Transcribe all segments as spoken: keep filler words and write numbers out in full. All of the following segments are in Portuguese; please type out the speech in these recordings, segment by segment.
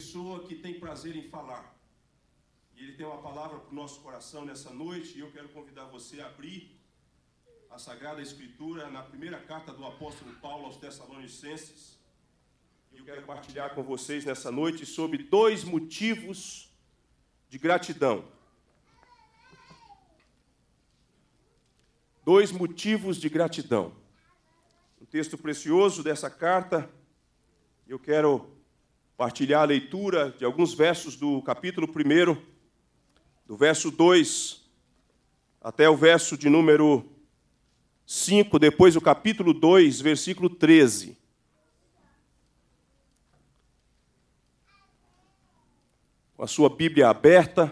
pessoa que tem prazer em falar. E ele tem uma palavra para o nosso coração nessa noite, e eu quero convidar você a abrir a Sagrada Escritura na primeira carta do apóstolo Paulo aos Tessalonicenses. E eu quero compartilhar com vocês nessa noite sobre dois motivos de gratidão. Dois motivos de gratidão. Um texto precioso dessa carta. Eu quero partilhar a leitura de alguns versos do capítulo primeiro, do verso dois até o verso de número cinco, depois o capítulo dois, versículo treze. Com a sua Bíblia aberta,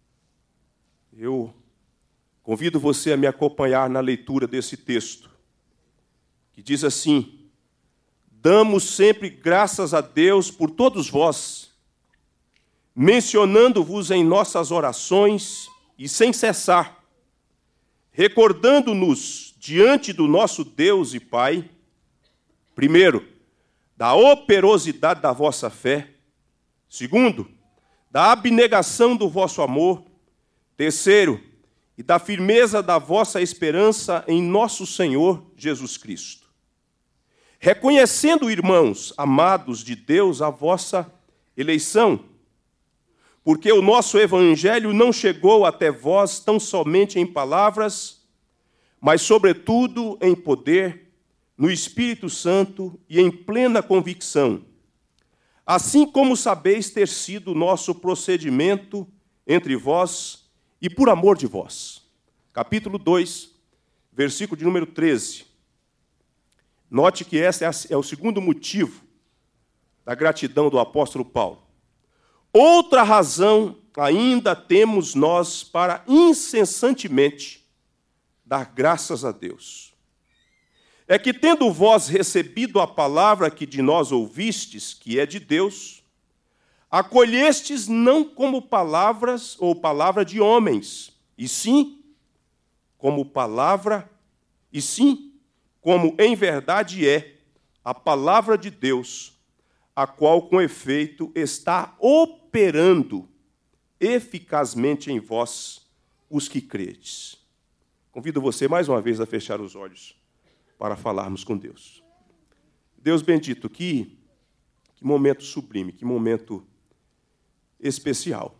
eu convido você a me acompanhar na leitura desse texto, que diz assim: damos sempre graças a Deus por todos vós, mencionando-vos em nossas orações e sem cessar, recordando-nos diante do nosso Deus e Pai, primeiro, da operosidade da vossa fé, segundo, da abnegação do vosso amor, terceiro, e da firmeza da vossa esperança em nosso Senhor Jesus Cristo. Reconhecendo, irmãos, amados de Deus, a vossa eleição, porque o nosso evangelho não chegou até vós tão somente em palavras, mas, sobretudo, em poder, no Espírito Santo e em plena convicção, assim como sabeis ter sido o nosso procedimento entre vós e por amor de vós. Capítulo dois, versículo de número treze. Note que esse é o segundo motivo da gratidão do apóstolo Paulo. Outra razão ainda temos nós para incessantemente dar graças a Deus. É que, tendo vós recebido a palavra que de nós ouvistes, que é de Deus, acolhestes não como palavras ou palavra de homens, e sim como palavra, e sim como em verdade é a palavra de Deus, a qual com efeito está operando eficazmente em vós, os que credes. Convido você mais uma vez a fechar os olhos para falarmos com Deus. Deus bendito, que, que momento sublime, que momento especial.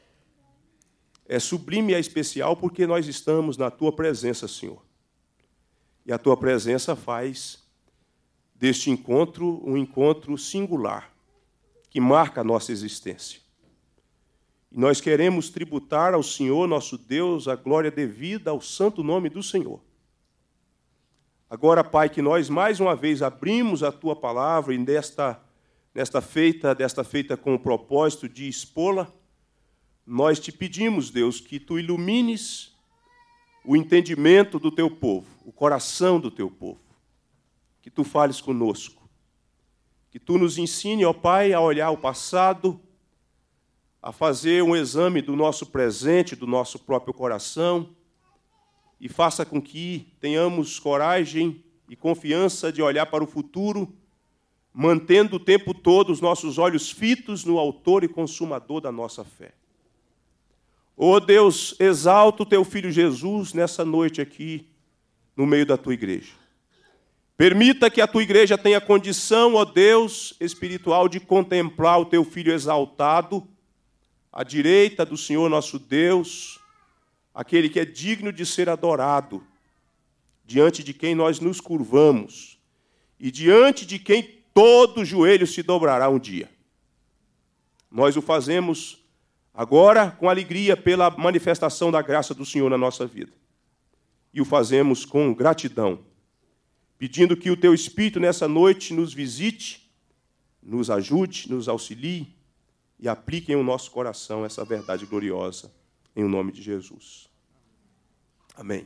É sublime e é especial porque nós estamos na Tua presença, Senhor. E a Tua presença faz deste encontro um encontro singular, que marca a nossa existência. E nós queremos tributar ao Senhor, nosso Deus, a glória devida ao santo nome do Senhor. Agora, Pai, que nós mais uma vez abrimos a Tua palavra e nesta, nesta feita, desta feita com o propósito de expô-la, nós te pedimos, Deus, que Tu ilumines o entendimento do Teu povo, o coração do Teu povo. Que Tu fales conosco. Que Tu nos ensine, ó Pai, a olhar o passado, a fazer um exame do nosso presente, do nosso próprio coração, e faça com que tenhamos coragem e confiança de olhar para o futuro, mantendo o tempo todo os nossos olhos fitos no autor e consumador da nossa fé. Ó Deus, exalta o Teu Filho Jesus nessa noite aqui, no meio da Tua igreja. Permita que a Tua igreja tenha condição, ó Deus, espiritual, de contemplar o Teu Filho exaltado, à direita do Senhor nosso Deus, aquele que é digno de ser adorado, diante de quem nós nos curvamos, e diante de quem todo joelho se dobrará um dia. Nós o fazemos agora com alegria pela manifestação da graça do Senhor na nossa vida. E o fazemos com gratidão, pedindo que o Teu Espírito nessa noite nos visite, nos ajude, nos auxilie e aplique em o nosso coração essa verdade gloriosa, em o nome de Jesus. Amém.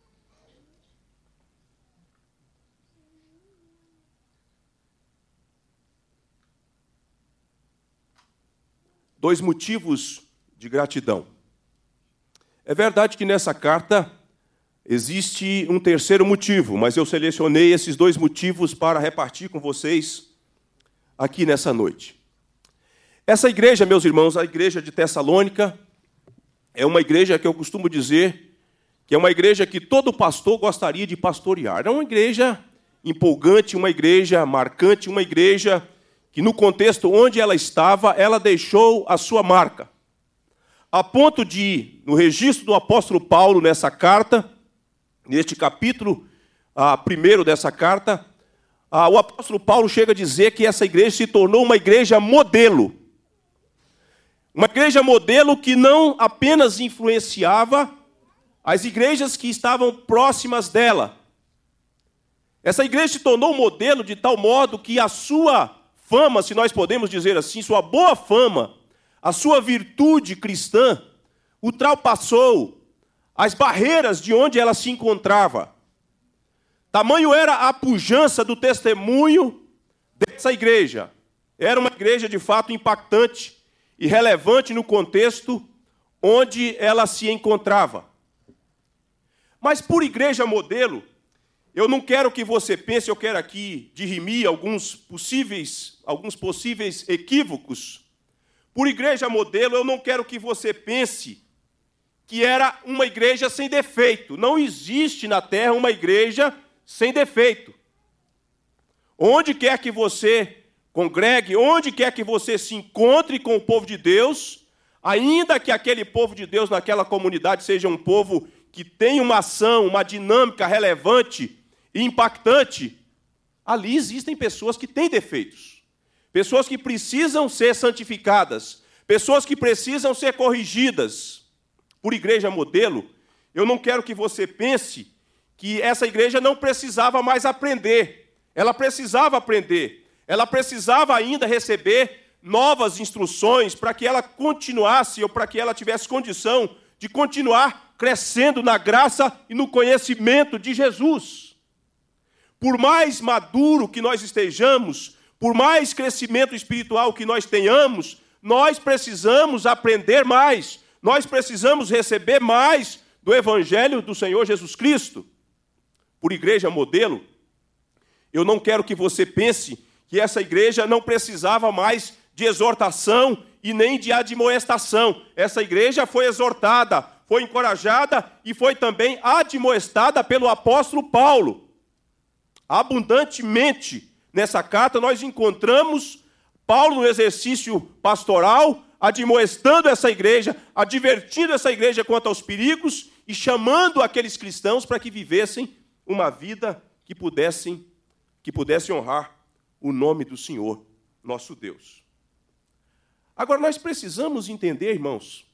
Dois motivos de gratidão. É verdade que nessa carta existe um terceiro motivo, mas eu selecionei esses dois motivos para repartir com vocês aqui nessa noite. Essa igreja, meus irmãos, a igreja de Tessalônica, é uma igreja que eu costumo dizer que é uma igreja que todo pastor gostaria de pastorear. É uma igreja empolgante, uma igreja marcante, uma igreja que, no contexto onde ela estava, ela deixou a sua marca. A ponto de, no registro do apóstolo Paulo, nessa carta, neste capítulo ah, primeiro dessa carta, ah, o apóstolo Paulo chega a dizer que essa igreja se tornou uma igreja modelo. Uma igreja modelo que não apenas influenciava as igrejas que estavam próximas dela. Essa igreja se tornou um modelo de tal modo que a sua fama, se nós podemos dizer assim, sua boa fama, a sua virtude cristã, ultrapassou as barreiras de onde ela se encontrava. Tamanho era a pujança do testemunho dessa igreja. Era uma igreja de fato impactante e relevante no contexto onde ela se encontrava. Mas por igreja modelo, eu não quero que você pense, eu quero aqui dirimir alguns possíveis, alguns possíveis equívocos. Por igreja modelo, eu não quero que você pense que era uma igreja sem defeito. Não existe na terra uma igreja sem defeito. Onde quer que você congregue, onde quer que você se encontre com o povo de Deus, ainda que aquele povo de Deus naquela comunidade seja um povo que tem uma ação, uma dinâmica relevante e impactante, ali existem pessoas que têm defeitos, pessoas que precisam ser santificadas, pessoas que precisam ser corrigidas. Por igreja modelo, eu não quero que você pense que essa igreja não precisava mais aprender. Ela precisava aprender, ela precisava ainda receber novas instruções para que ela continuasse ou para que ela tivesse condição de continuar crescendo na graça e no conhecimento de Jesus. Por mais maduro que nós estejamos, por mais crescimento espiritual que nós tenhamos, nós precisamos aprender mais, nós precisamos receber mais do Evangelho do Senhor Jesus Cristo. Por igreja modelo, eu não quero que você pense que essa igreja não precisava mais de exortação e nem de admoestação. Essa igreja foi exortada, foi encorajada e foi também admoestada pelo apóstolo Paulo. Abundantemente, nessa carta, nós encontramos Paulo no exercício pastoral, admoestando essa igreja, advertindo essa igreja quanto aos perigos e chamando aqueles cristãos para que vivessem uma vida que pudessem, que pudessem honrar o nome do Senhor, nosso Deus. Agora, nós precisamos entender, irmãos,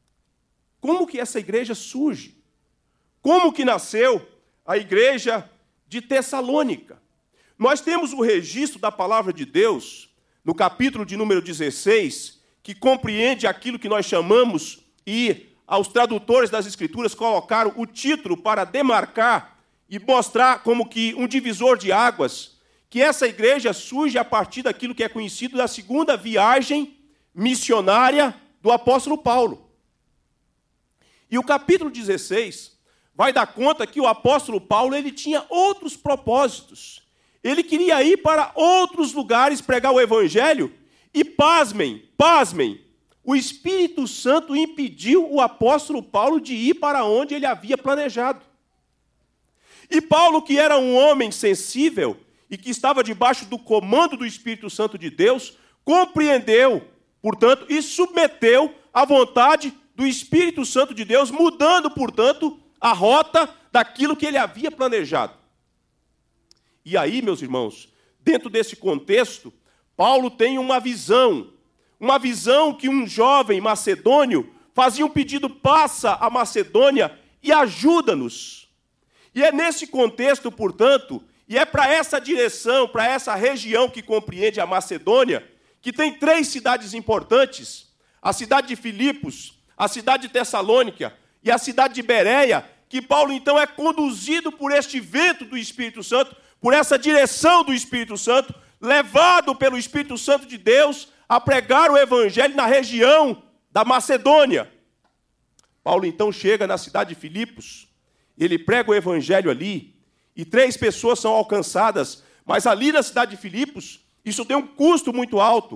como que essa igreja surge? Como que nasceu a igreja de Tessalônica? Nós temos o registro da palavra de Deus, no capítulo de número dezesseis, que compreende aquilo que nós chamamos, e aos tradutores das Escrituras colocaram o título para demarcar e mostrar como que um divisor de águas, que essa igreja surge a partir daquilo que é conhecido da segunda viagem missionária do apóstolo Paulo. E o capítulo dezesseis vai dar conta que o apóstolo Paulo ele tinha outros propósitos. Ele queria ir para outros lugares pregar o evangelho e, pasmem, pasmem, o Espírito Santo impediu o apóstolo Paulo de ir para onde ele havia planejado. E Paulo, que era um homem sensível e que estava debaixo do comando do Espírito Santo de Deus, compreendeu, portanto, e submeteu à vontade do Espírito Santo de Deus, mudando, portanto, a rota daquilo que ele havia planejado. E aí, meus irmãos, dentro desse contexto, Paulo tem uma visão, uma visão que um jovem macedônio fazia um pedido: passa a Macedônia e ajuda-nos. E é nesse contexto, portanto, e é para essa direção, para essa região que compreende a Macedônia, que tem três cidades importantes: a cidade de Filipos, a cidade de Tessalônica e a cidade de Bereia, que Paulo então é conduzido por este vento do Espírito Santo, por essa direção do Espírito Santo, levado pelo Espírito Santo de Deus a pregar o evangelho na região da Macedônia. Paulo então chega na cidade de Filipos, ele prega o evangelho ali, e três pessoas são alcançadas, mas ali na cidade de Filipos, isso tem um custo muito alto.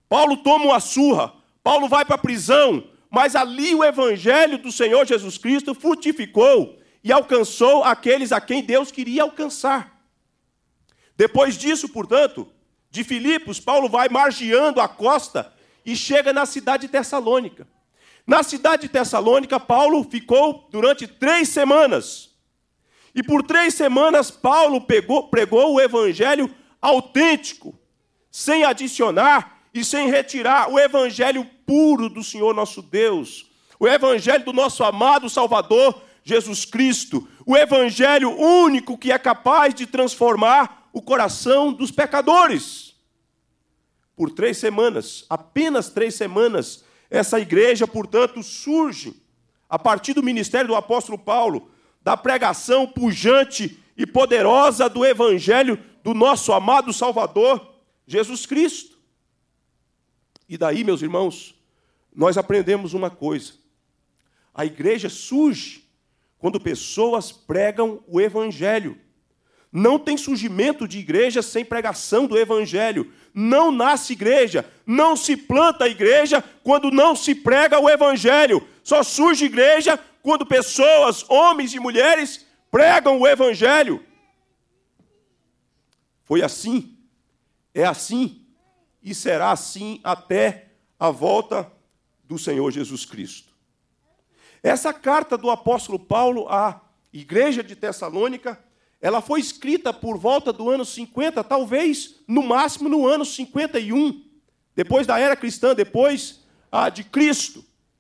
Paulo toma uma surra, Paulo vai para a prisão, mas ali o evangelho do Senhor Jesus Cristo frutificou e alcançou aqueles a quem Deus queria alcançar. Depois disso, portanto, de Filipos, Paulo vai margeando a costa e chega na cidade de Tessalônica. Na cidade de Tessalônica, Paulo ficou durante três semanas. E por três semanas, Paulo pegou, pregou o evangelho autêntico, sem adicionar e sem retirar o evangelho puro do Senhor nosso Deus, o evangelho do nosso amado Salvador Jesus Cristo, o evangelho único que é capaz de transformar o coração dos pecadores. Por três semanas, apenas três semanas, essa igreja, portanto, surge a partir do ministério do apóstolo Paulo, da pregação pujante e poderosa do evangelho do nosso amado Salvador Jesus Cristo. E daí, meus irmãos, nós aprendemos uma coisa. A igreja surge quando pessoas pregam o evangelho. Não tem surgimento de igreja sem pregação do evangelho. Não nasce igreja, não se planta a igreja quando não se prega o evangelho. Só surge igreja quando pessoas, homens e mulheres, pregam o evangelho. Foi assim, é assim e será assim até a volta do Senhor Jesus Cristo. Essa carta do apóstolo Paulo à igreja de Tessalônica, ela foi escrita por volta do ano cinquenta, talvez, no máximo, no ano cinquenta e um, depois da era cristã, depois ah, de Cristo.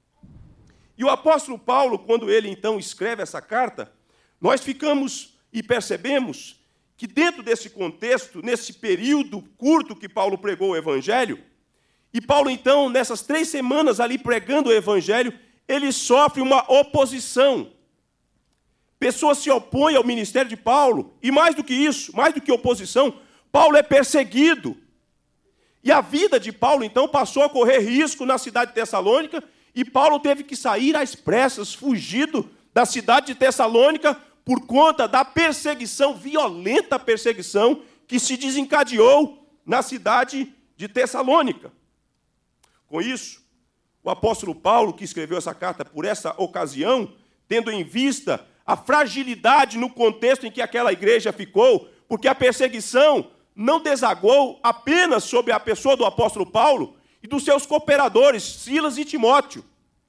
E o apóstolo Paulo, quando ele, então, escreve essa carta, nós ficamos e percebemos que dentro desse contexto, nesse período curto que Paulo pregou o evangelho, e Paulo, então, nessas três semanas ali pregando o evangelho, ele sofre uma oposição. Pessoas se opõem ao ministério de Paulo, e mais do que isso, mais do que oposição, Paulo é perseguido. E a vida de Paulo, então, passou a correr risco na cidade de Tessalônica, e Paulo teve que sair às pressas, fugido da cidade de Tessalônica, por conta da perseguição, violenta perseguição, que se desencadeou na cidade de Tessalônica. Com isso, o apóstolo Paulo, que escreveu essa carta por essa ocasião, tendo em vista a fragilidade no contexto em que aquela igreja ficou, porque a perseguição não desagou apenas sobre a pessoa do apóstolo Paulo e dos seus cooperadores, Silas e Timóteo.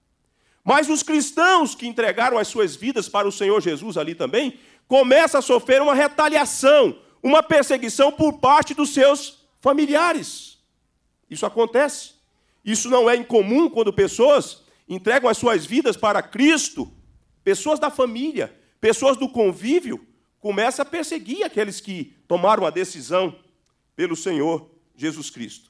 Mas os cristãos que entregaram as suas vidas para o Senhor Jesus ali também, começam a sofrer uma retaliação, uma perseguição por parte dos seus familiares. Isso acontece. Isso não é incomum quando pessoas entregam as suas vidas para Cristo. Pessoas da família, pessoas do convívio, começam a perseguir aqueles que tomaram a decisão pelo Senhor Jesus Cristo.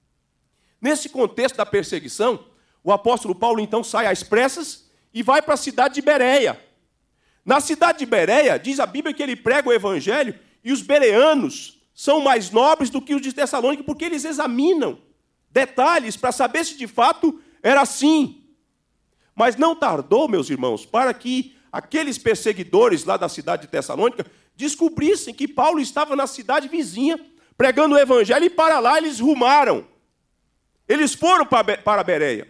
Nesse contexto da perseguição, o apóstolo Paulo então sai às pressas e vai para a cidade de Bereia. Na cidade de Bereia, diz a Bíblia que ele prega o evangelho e os bereanos são mais nobres do que os de Tessalônica porque eles examinam detalhes para saber se de fato era assim. Mas não tardou, meus irmãos, para que aqueles perseguidores lá da cidade de Tessalônica descobrissem que Paulo estava na cidade vizinha, pregando o evangelho, e para lá eles rumaram. Eles foram para Bereia.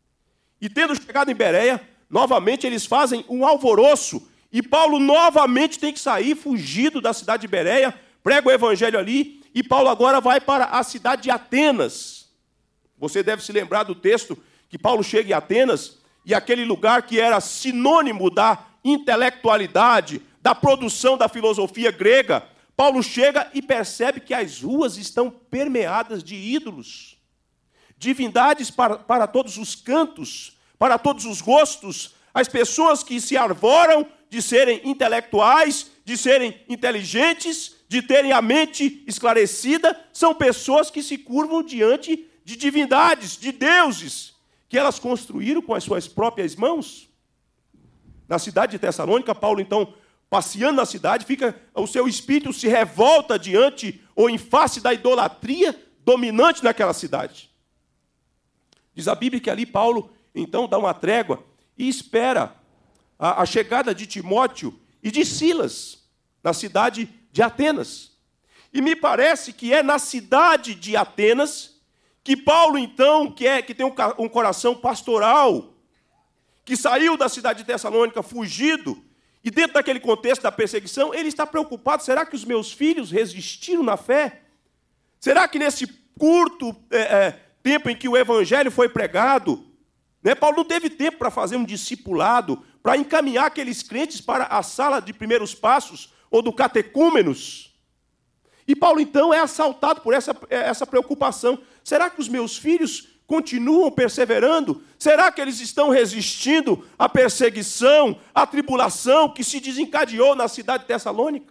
E tendo chegado em Bereia, novamente eles fazem um alvoroço, e Paulo novamente tem que sair fugido da cidade de Bereia, prega o evangelho ali, e Paulo agora vai para a cidade de Atenas. Você deve se lembrar do texto que Paulo chega em Atenas, e aquele lugar que era sinônimo da intelectualidade, da produção da filosofia grega, Paulo chega e percebe que as ruas estão permeadas de ídolos, divindades para, para todos os cantos, para todos os gostos. As pessoas que se arvoram de serem intelectuais, de serem inteligentes, de terem a mente esclarecida, são pessoas que se curvam diante de divindades, de deuses, que elas construíram com as suas próprias mãos. Na cidade de Tessalônica, Paulo, então, passeando na cidade, fica, o seu espírito se revolta diante ou em face da idolatria dominante naquela cidade. Diz a Bíblia que ali Paulo, então, dá uma trégua e espera a, a chegada de Timóteo e de Silas na cidade de Atenas. E me parece que é na cidade de Atenas que Paulo, então, que, é, que tem um, um coração pastoral, que saiu da cidade de Tessalônica fugido, e dentro daquele contexto da perseguição, ele está preocupado, será que os meus filhos resistiram na fé? Será que nesse curto é, é, tempo em que o evangelho foi pregado, né, Paulo não teve tempo para fazer um discipulado, para encaminhar aqueles crentes para a sala de primeiros passos, ou do catecúmenos? E Paulo, então, é assaltado por essa, essa preocupação. Será que os meus filhos continuam perseverando? Será que eles estão resistindo à perseguição, à tribulação que se desencadeou na cidade de Tessalônica?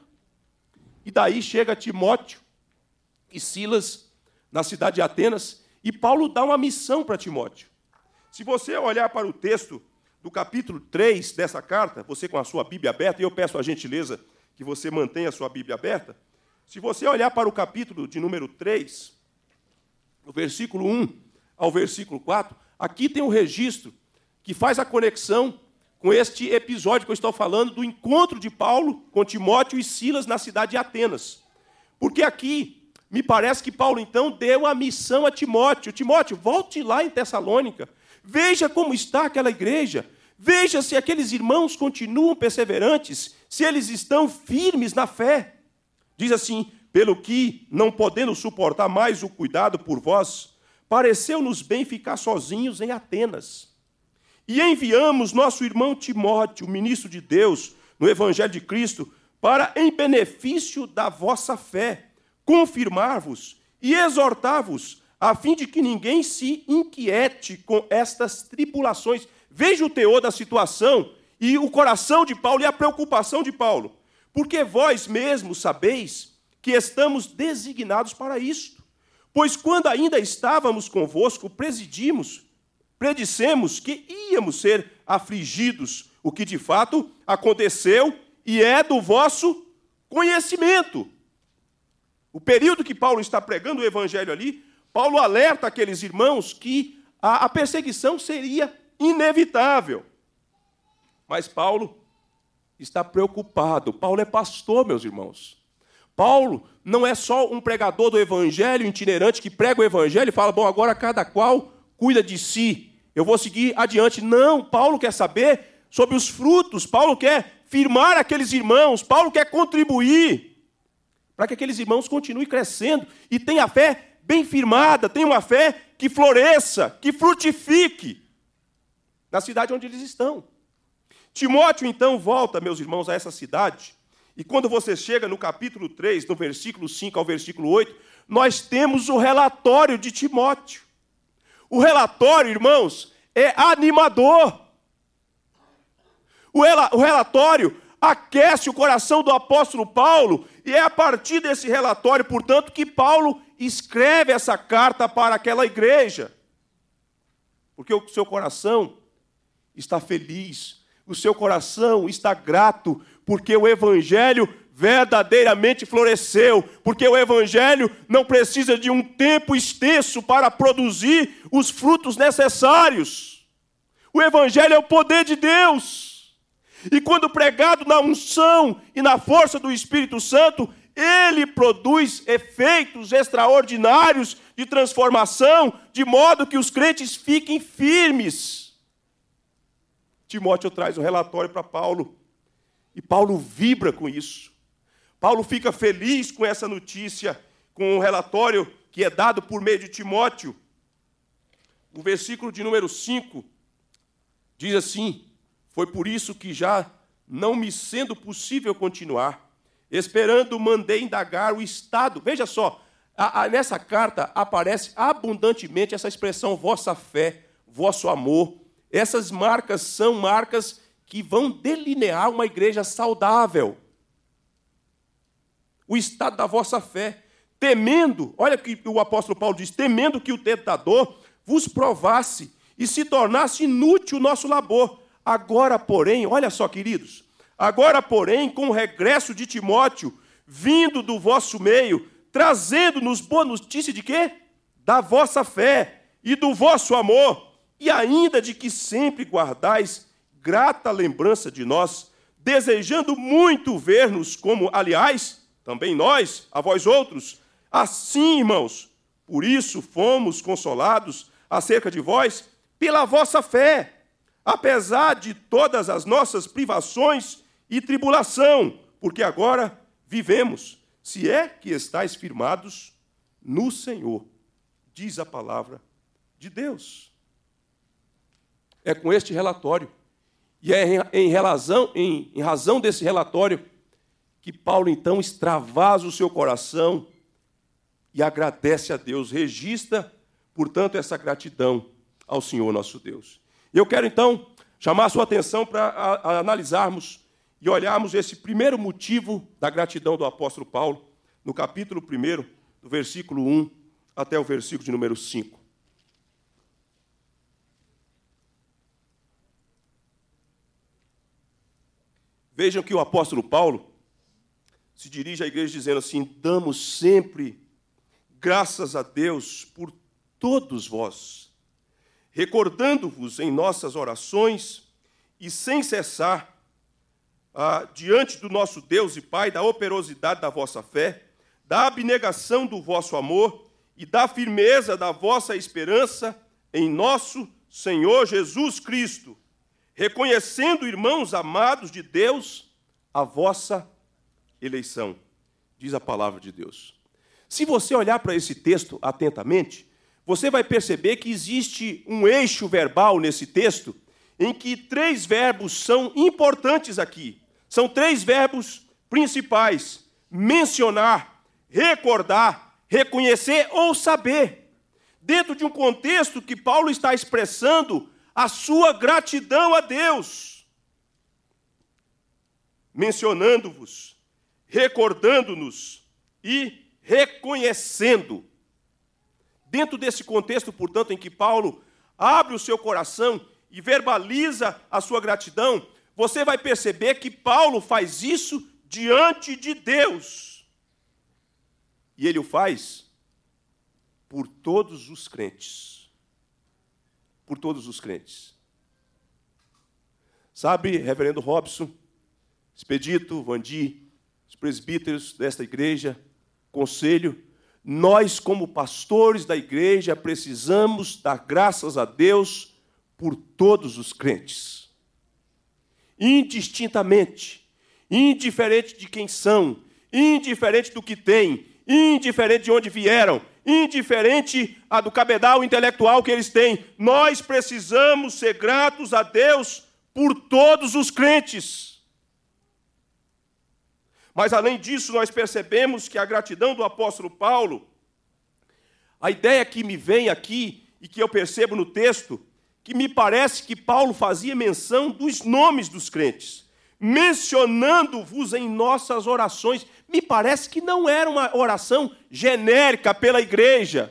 E daí chega Timóteo e Silas na cidade de Atenas, e Paulo dá uma missão para Timóteo. Se você olhar para o texto do capítulo três dessa carta, você com a sua Bíblia aberta, e eu peço a gentileza que você mantenha a sua Bíblia aberta, se você olhar para o capítulo de número três, o versículo um ao versículo quatro, aqui tem um registro que faz a conexão com este episódio que eu estou falando do encontro de Paulo com Timóteo e Silas na cidade de Atenas. Porque aqui, me parece que Paulo, então, deu a missão a Timóteo. Timóteo, volte lá em Tessalônica, veja como está aquela igreja, veja se aqueles irmãos continuam perseverantes, se eles estão firmes na fé. Diz assim, pelo que, não podendo suportar mais o cuidado por vós, pareceu-nos bem ficar sozinhos em Atenas. E enviamos nosso irmão Timóteo, ministro de Deus, no Evangelho de Cristo, para, em benefício da vossa fé, confirmar-vos e exortar-vos, a fim de que ninguém se inquiete com estas tribulações. Veja o teor da situação e o coração de Paulo e a preocupação de Paulo. Porque vós mesmos sabeis que estamos designados para isto. Pois quando ainda estávamos convosco, presidimos, predissemos que íamos ser afligidos, o que de fato aconteceu e é do vosso conhecimento. O período que Paulo está pregando o evangelho ali, Paulo alerta aqueles irmãos que a, a perseguição seria inevitável. Mas Paulo está preocupado. Paulo é pastor, meus irmãos. Paulo não é só um pregador do evangelho itinerante que prega o evangelho e fala, bom, agora cada qual cuida de si, eu vou seguir adiante. Não, Paulo quer saber sobre os frutos, Paulo quer firmar aqueles irmãos, Paulo quer contribuir para que aqueles irmãos continuem crescendo e tenham a fé bem firmada, tenham uma fé que floresça, que frutifique na cidade onde eles estão. Timóteo, então, volta, meus irmãos, a essa cidade, e quando você chega no capítulo três, no versículo cinco ao versículo oito, nós temos o relatório de Timóteo. O relatório, irmãos, é animador. O relatório aquece o coração do apóstolo Paulo, e é a partir desse relatório, portanto, que Paulo escreve essa carta para aquela igreja. Porque o seu coração está feliz, o seu coração está grato, porque o evangelho verdadeiramente floresceu, porque o evangelho não precisa de um tempo extenso para produzir os frutos necessários. O evangelho é o poder de Deus. E quando pregado na unção e na força do Espírito Santo, ele produz efeitos extraordinários de transformação, de modo que os crentes fiquem firmes. Timóteo traz um relatório para Paulo, e Paulo vibra com isso. Paulo fica feliz com essa notícia, com o relatório que é dado por meio de Timóteo. O versículo de número cinco diz assim, foi por isso que já não me sendo possível continuar, esperando mandei indagar o estado. Veja só, a, a, nessa carta aparece abundantemente essa expressão vossa fé, vosso amor. Essas marcas são marcas que vão delinear uma igreja saudável. O estado da vossa fé, temendo, olha o que o apóstolo Paulo diz, temendo que o tentador vos provasse e se tornasse inútil o nosso labor. Agora, porém, olha só, queridos, agora, porém, com o regresso de Timóteo, vindo do vosso meio, trazendo-nos boa notícia de quê? Da vossa fé e do vosso amor, e ainda de que sempre guardais grata lembrança de nós, desejando muito ver-nos como, aliás, também nós, a vós outros. Assim, irmãos, Por isso fomos consolados acerca de vós pela vossa fé, apesar de todas as nossas privações e tribulação, porque agora vivemos, se é que estáis firmados no Senhor, diz a palavra de Deus. É com este relatório, e é em razão, em, em razão desse relatório, que Paulo então extravasa o seu coração e agradece a Deus, registra, portanto, essa gratidão ao Senhor nosso Deus. Eu quero então chamar a sua atenção para analisarmos e olharmos esse primeiro motivo da gratidão do apóstolo Paulo, no capítulo primeiro, do versículo um até o versículo de número cinco. Vejam que o apóstolo Paulo se dirige à igreja dizendo assim: damos sempre graças a Deus por todos vós, recordando-vos em nossas orações e sem cessar, ah, diante do nosso Deus e Pai, da operosidade da vossa fé, da abnegação do vosso amor e da firmeza da vossa esperança em nosso Senhor Jesus Cristo, reconhecendo, irmãos amados de Deus, a vossa eleição, diz a palavra de Deus. Se você olhar para esse texto atentamente, você vai perceber que existe um eixo verbal nesse texto, em que três verbos são importantes aqui. São três verbos principais: mencionar, recordar, reconhecer ou saber. Dentro de um contexto que Paulo está expressando a sua gratidão a Deus. Mencionando-vos, recordando-nos e reconhecendo. Dentro desse contexto, portanto, em que Paulo abre o seu coração e verbaliza a sua gratidão, você vai perceber que Paulo faz isso diante de Deus. E ele o faz por todos os crentes. Por todos os crentes. Sabe, reverendo Robson, Expedito, Vandi, os presbíteros desta igreja, conselho, nós, como pastores da igreja, precisamos dar graças a Deus por todos os crentes. Indistintamente, indiferente de quem são, indiferente do que têm, indiferente de onde vieram, indiferente a do cabedal intelectual que eles têm, nós precisamos ser gratos a Deus por todos os crentes. Mas, além disso, nós percebemos que a gratidão do apóstolo Paulo, a ideia que me vem aqui e que eu percebo no texto, que me parece que Paulo fazia menção dos nomes dos crentes, mencionando-vos em nossas orações. Me parece que não era uma oração genérica pela igreja.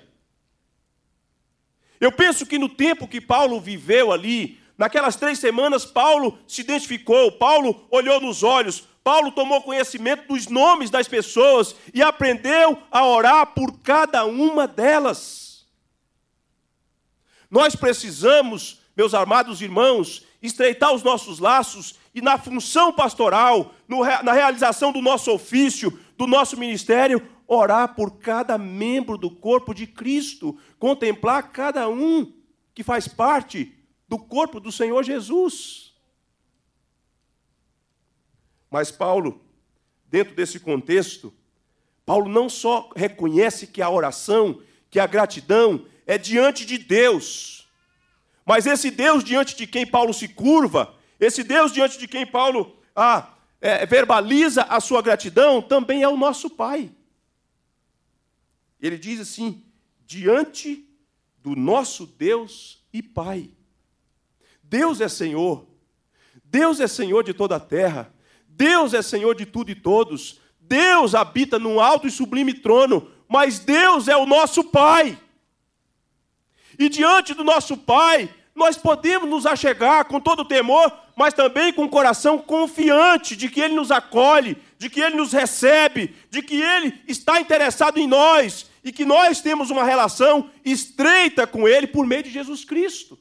Eu penso que no tempo que Paulo viveu ali, naquelas três semanas, Paulo se identificou, Paulo olhou nos olhos, Paulo tomou conhecimento dos nomes das pessoas e aprendeu a orar por cada uma delas. Nós precisamos, meus amados irmãos, estreitar os nossos laços e na função pastoral, no, na realização do nosso ofício, do nosso ministério, orar por cada membro do corpo de Cristo, contemplar cada um que faz parte do corpo do Senhor Jesus. Mas Paulo, dentro desse contexto, Paulo não só reconhece que a oração, que a gratidão é diante de Deus, mas esse Deus diante de quem Paulo se curva, esse Deus diante de quem Paulo ah, é, verbaliza a sua gratidão, também é o nosso Pai. Ele diz assim: diante do nosso Deus e Pai. Deus é Senhor, Deus é Senhor de toda a terra, Deus é Senhor de tudo e todos, Deus habita num alto e sublime trono, mas Deus é o nosso Pai. E diante do nosso Pai, nós podemos nos achegar com todo temor, mas também com o coração confiante de que Ele nos acolhe, de que Ele nos recebe, de que Ele está interessado em nós e que nós temos uma relação estreita com Ele por meio de Jesus Cristo.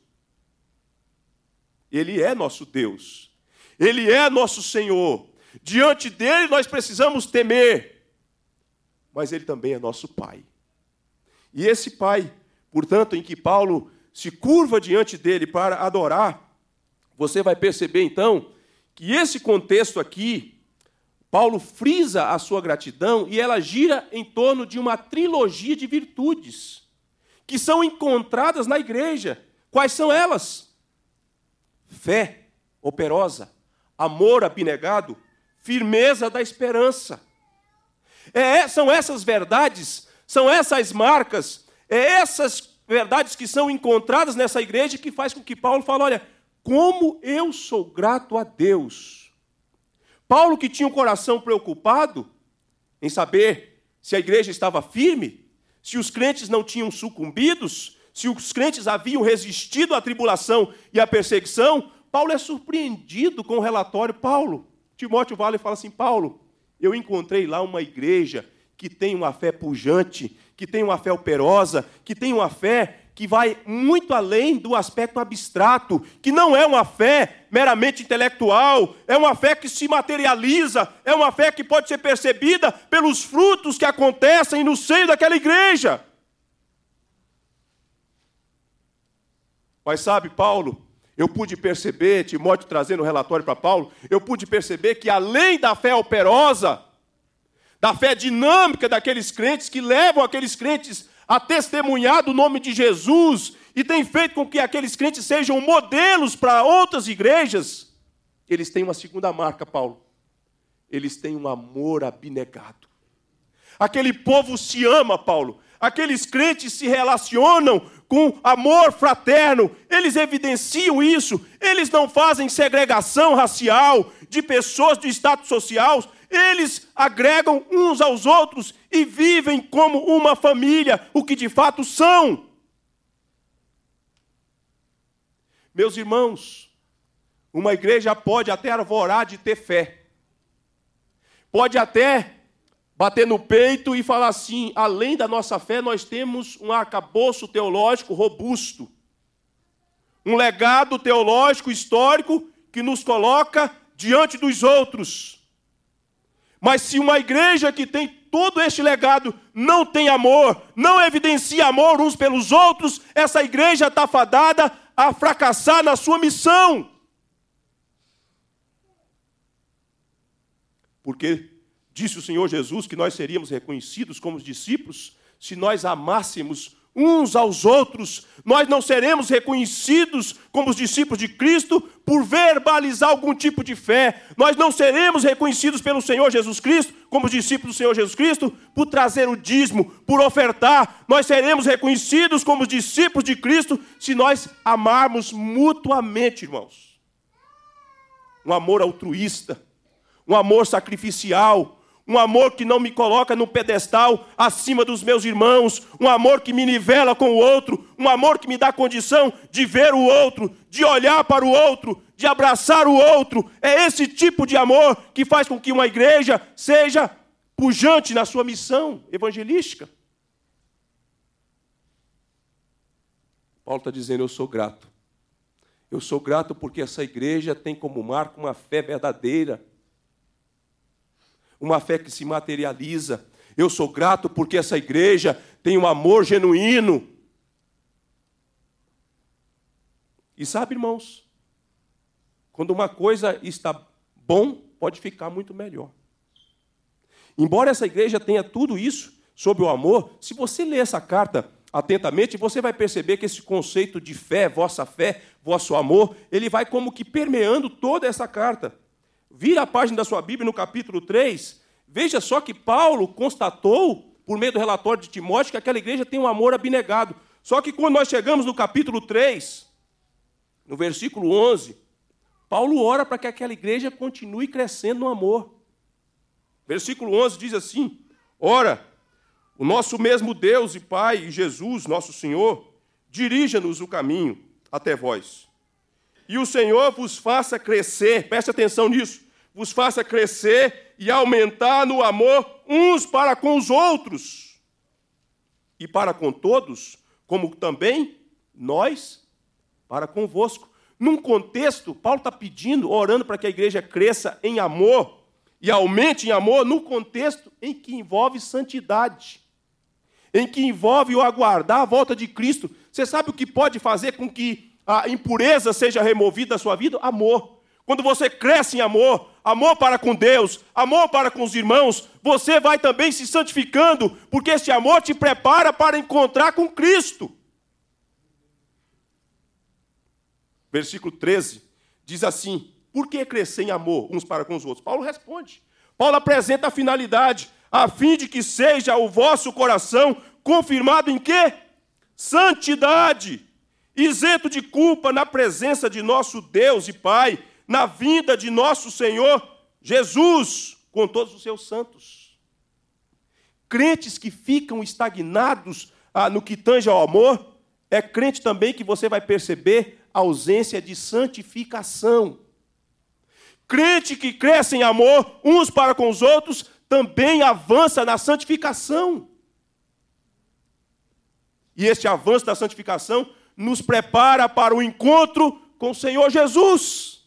Ele é nosso Deus, Ele é nosso Senhor. Diante dEle nós precisamos temer, mas Ele também é nosso Pai. E esse pai, portanto, em que Paulo se curva diante dele para adorar, você vai perceber, então, que esse contexto aqui, Paulo frisa a sua gratidão e ela gira em torno de uma trilogia de virtudes que são encontradas na igreja. Quais são elas? Fé operosa, amor abnegado, firmeza da esperança. É, são essas verdades, são essas marcas, é essas verdades que são encontradas nessa igreja que faz com que Paulo fale, olha, como eu sou grato a Deus. Paulo, que tinha um coração preocupado em saber se a igreja estava firme, se os crentes não tinham sucumbidos, se os crentes haviam resistido à tribulação e à perseguição, Paulo é surpreendido com o relatório. Paulo, Timóteo Vale fala assim, Paulo, eu encontrei lá uma igreja que tem uma fé pujante, que tem uma fé operosa, que tem uma fé que vai muito além do aspecto abstrato, que não é uma fé meramente intelectual, é uma fé que se materializa, é uma fé que pode ser percebida pelos frutos que acontecem no seio daquela igreja. Mas sabe, Paulo, eu pude perceber, Timóteo trazendo o relatório para Paulo, eu pude perceber que além da fé operosa, da fé dinâmica daqueles crentes que levam aqueles crentes a testemunhar do nome de Jesus e tem feito com que aqueles crentes sejam modelos para outras igrejas, eles têm uma segunda marca, Paulo. Eles têm um amor abnegado. Aquele povo se ama, Paulo. Aqueles crentes se relacionam com amor fraterno. Eles evidenciam isso. Eles não fazem segregação racial de pessoas de status social. Eles agregam uns aos outros e vivem como uma família, o que de fato são. Meus irmãos, uma igreja pode até arvorar de ter fé. Pode até bater no peito e falar assim, além da nossa fé, nós temos um arcabouço teológico robusto. Um legado teológico histórico que nos coloca diante dos outros. Mas se uma igreja que tem todo este legado não tem amor, não evidencia amor uns pelos outros, essa igreja está fadada a fracassar na sua missão. Porque disse o Senhor Jesus que nós seríamos reconhecidos como discípulos se nós amássemos uns aos outros. Nós não seremos reconhecidos como os discípulos de Cristo por verbalizar algum tipo de fé. Nós não seremos reconhecidos pelo Senhor Jesus Cristo como os discípulos do Senhor Jesus Cristo por trazer o dízimo, por ofertar. Nós seremos reconhecidos como os discípulos de Cristo se nós amarmos mutuamente, irmãos. Um amor altruísta, um amor sacrificial, um amor que não me coloca no pedestal acima dos meus irmãos, um amor que me nivela com o outro, um amor que me dá condição de ver o outro, de olhar para o outro, de abraçar o outro. É esse tipo de amor que faz com que uma igreja seja pujante na sua missão evangelística. Paulo está dizendo, eu sou grato. Eu sou grato porque essa igreja tem como marco uma fé verdadeira, uma fé que se materializa. Eu sou grato porque essa igreja tem um amor genuíno. E sabe, irmãos, quando uma coisa está bom, pode ficar muito melhor. Embora essa igreja tenha tudo isso sobre o amor, se você ler essa carta atentamente, você vai perceber que esse conceito de fé, vossa fé, vosso amor, ele vai como que permeando toda essa carta. Vira a página da sua Bíblia no capítulo três, veja só que Paulo constatou, por meio do relatório de Timóteo, que aquela igreja tem um amor abnegado. Só que quando nós chegamos no capítulo três, no versículo onze, Paulo ora para que aquela igreja continue crescendo no amor. Versículo onze diz assim, ora, o nosso mesmo Deus e Pai, e Jesus, nosso Senhor, dirija-nos o caminho até vós. E o Senhor vos faça crescer, preste atenção nisso, vos faça crescer e aumentar no amor uns para com os outros, e para com todos, como também nós para convosco. Num contexto, Paulo está pedindo, orando para que a igreja cresça em amor, e aumente em amor, num contexto em que envolve santidade, em que envolve o aguardar a volta de Cristo. Você sabe o que pode fazer com que a impureza seja removida da sua vida? Amor. Quando você cresce em amor, amor para com Deus, amor para com os irmãos, você vai também se santificando, porque esse amor te prepara para encontrar com Cristo. Versículo treze diz assim: por que crescer em amor uns para com os outros? Paulo responde. Paulo apresenta a finalidade, a fim de que seja o vosso coração confirmado em quê? Santidade, isento de culpa na presença de nosso Deus e Pai, na vinda de nosso Senhor Jesus, com todos os seus santos. Crentes que ficam estagnados ah, no que tange ao amor, é crente também que você vai perceber a ausência de santificação. Crente que cresce em amor uns para com os outros, também avança na santificação. E este avanço da santificação nos prepara para o encontro com o Senhor Jesus.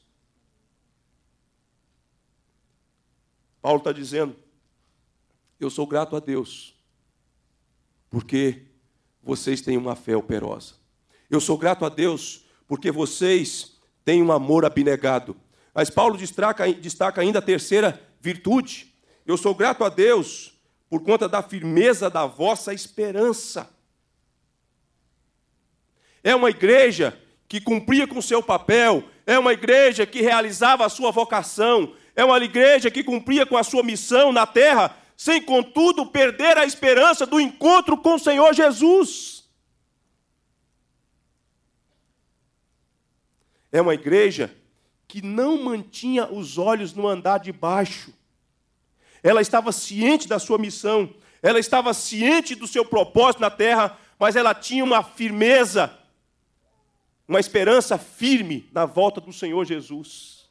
Paulo está dizendo: eu sou grato a Deus, porque vocês têm uma fé operosa. Eu sou grato a Deus, porque vocês têm um amor abnegado. Mas Paulo destaca, destaca ainda a terceira virtude. Eu sou grato a Deus por conta da firmeza da vossa esperança. É uma igreja que cumpria com o seu papel, é uma igreja que realizava a sua vocação, é uma igreja que cumpria com a sua missão na terra, sem, contudo, perder a esperança do encontro com o Senhor Jesus. É uma igreja que não mantinha os olhos no andar de baixo. Ela estava ciente da sua missão, ela estava ciente do seu propósito na terra, mas ela tinha uma firmeza, uma esperança firme na volta do Senhor Jesus.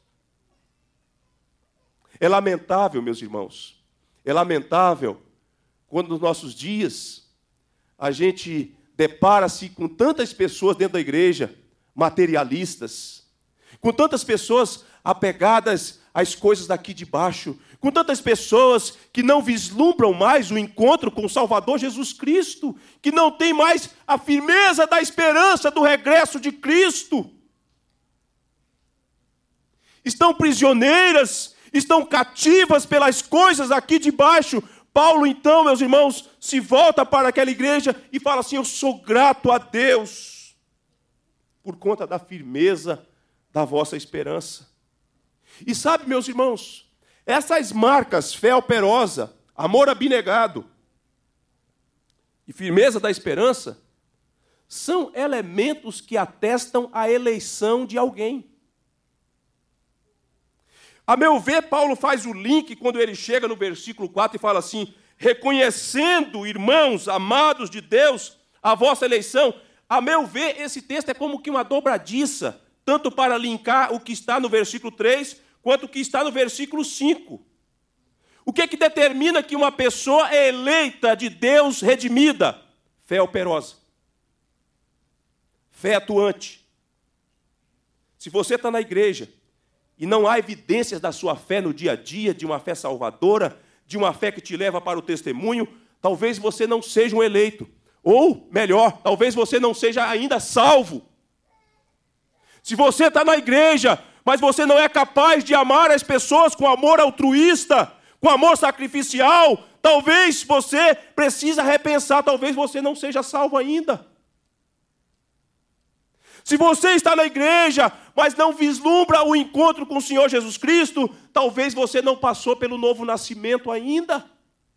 É lamentável, meus irmãos, é lamentável quando nos nossos dias a gente depara-se com tantas pessoas dentro da igreja, materialistas, com tantas pessoas apegadas às coisas daqui de baixo, com tantas pessoas que não vislumbram mais o encontro com o Salvador Jesus Cristo, que não tem mais a firmeza da esperança do regresso de Cristo. Estão prisioneiras, estão cativas pelas coisas aqui de baixo. Paulo, então, meus irmãos, se volta para aquela igreja e fala assim: eu sou grato a Deus por conta da firmeza da vossa esperança. E sabe, meus irmãos, essas marcas, fé operosa, amor abnegado e firmeza da esperança, são elementos que atestam a eleição de alguém. A meu ver, Paulo faz o link quando ele chega no versículo quatro e fala assim: reconhecendo, irmãos amados de Deus, a vossa eleição. A meu ver, esse texto é como que uma dobradiça, tanto para linkar o que está no versículo três, quanto o que está no versículo cinco. O que é que determina que uma pessoa é eleita de Deus redimida? Fé operosa. Fé atuante. Se você está na igreja e não há evidências da sua fé no dia a dia, de uma fé salvadora, de uma fé que te leva para o testemunho, talvez você não seja um eleito. Ou, melhor, talvez você não seja ainda salvo. Se você está na igreja, mas você não é capaz de amar as pessoas com amor altruísta, com amor sacrificial, talvez você precisa repensar, talvez você não seja salvo ainda. Se você está na igreja, mas não vislumbra o encontro com o Senhor Jesus Cristo, talvez você não passou pelo novo nascimento ainda.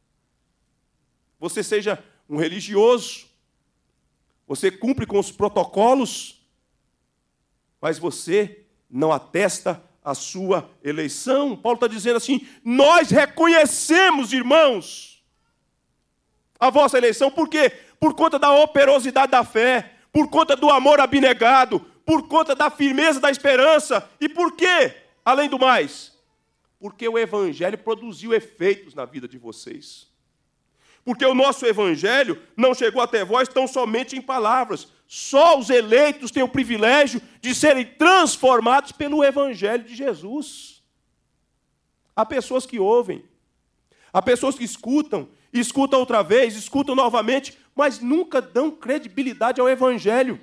Você seja um religioso, você cumpre com os protocolos, mas você não atesta a sua eleição. Paulo está dizendo assim: nós reconhecemos, irmãos, a vossa eleição. Por quê? Por conta da operosidade da fé, por conta do amor abnegado, por conta da firmeza da esperança. E por quê? Além do mais, porque o evangelho produziu efeitos na vida de vocês. Porque o nosso evangelho não chegou até vós tão somente em palavras. Só os eleitos têm o privilégio de serem transformados pelo evangelho de Jesus. Há pessoas que ouvem, há pessoas que escutam, escutam outra vez, escutam novamente, mas nunca dão credibilidade ao Evangelho.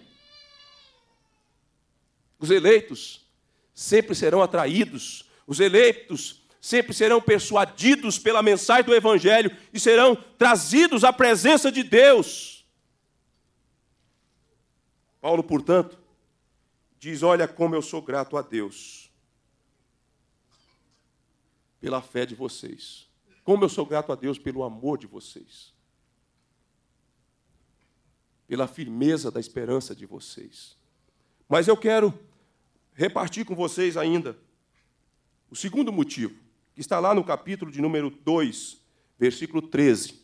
Os eleitos sempre serão atraídos, os eleitos sempre serão persuadidos pela mensagem do Evangelho e serão trazidos à presença de Deus. Paulo, portanto, diz: olha como eu sou grato a Deus pela fé de vocês. Como eu sou grato a Deus pelo amor de vocês. Pela firmeza da esperança de vocês. Mas eu quero repartir com vocês ainda o segundo motivo, que está lá no capítulo de número dois, versículo treze.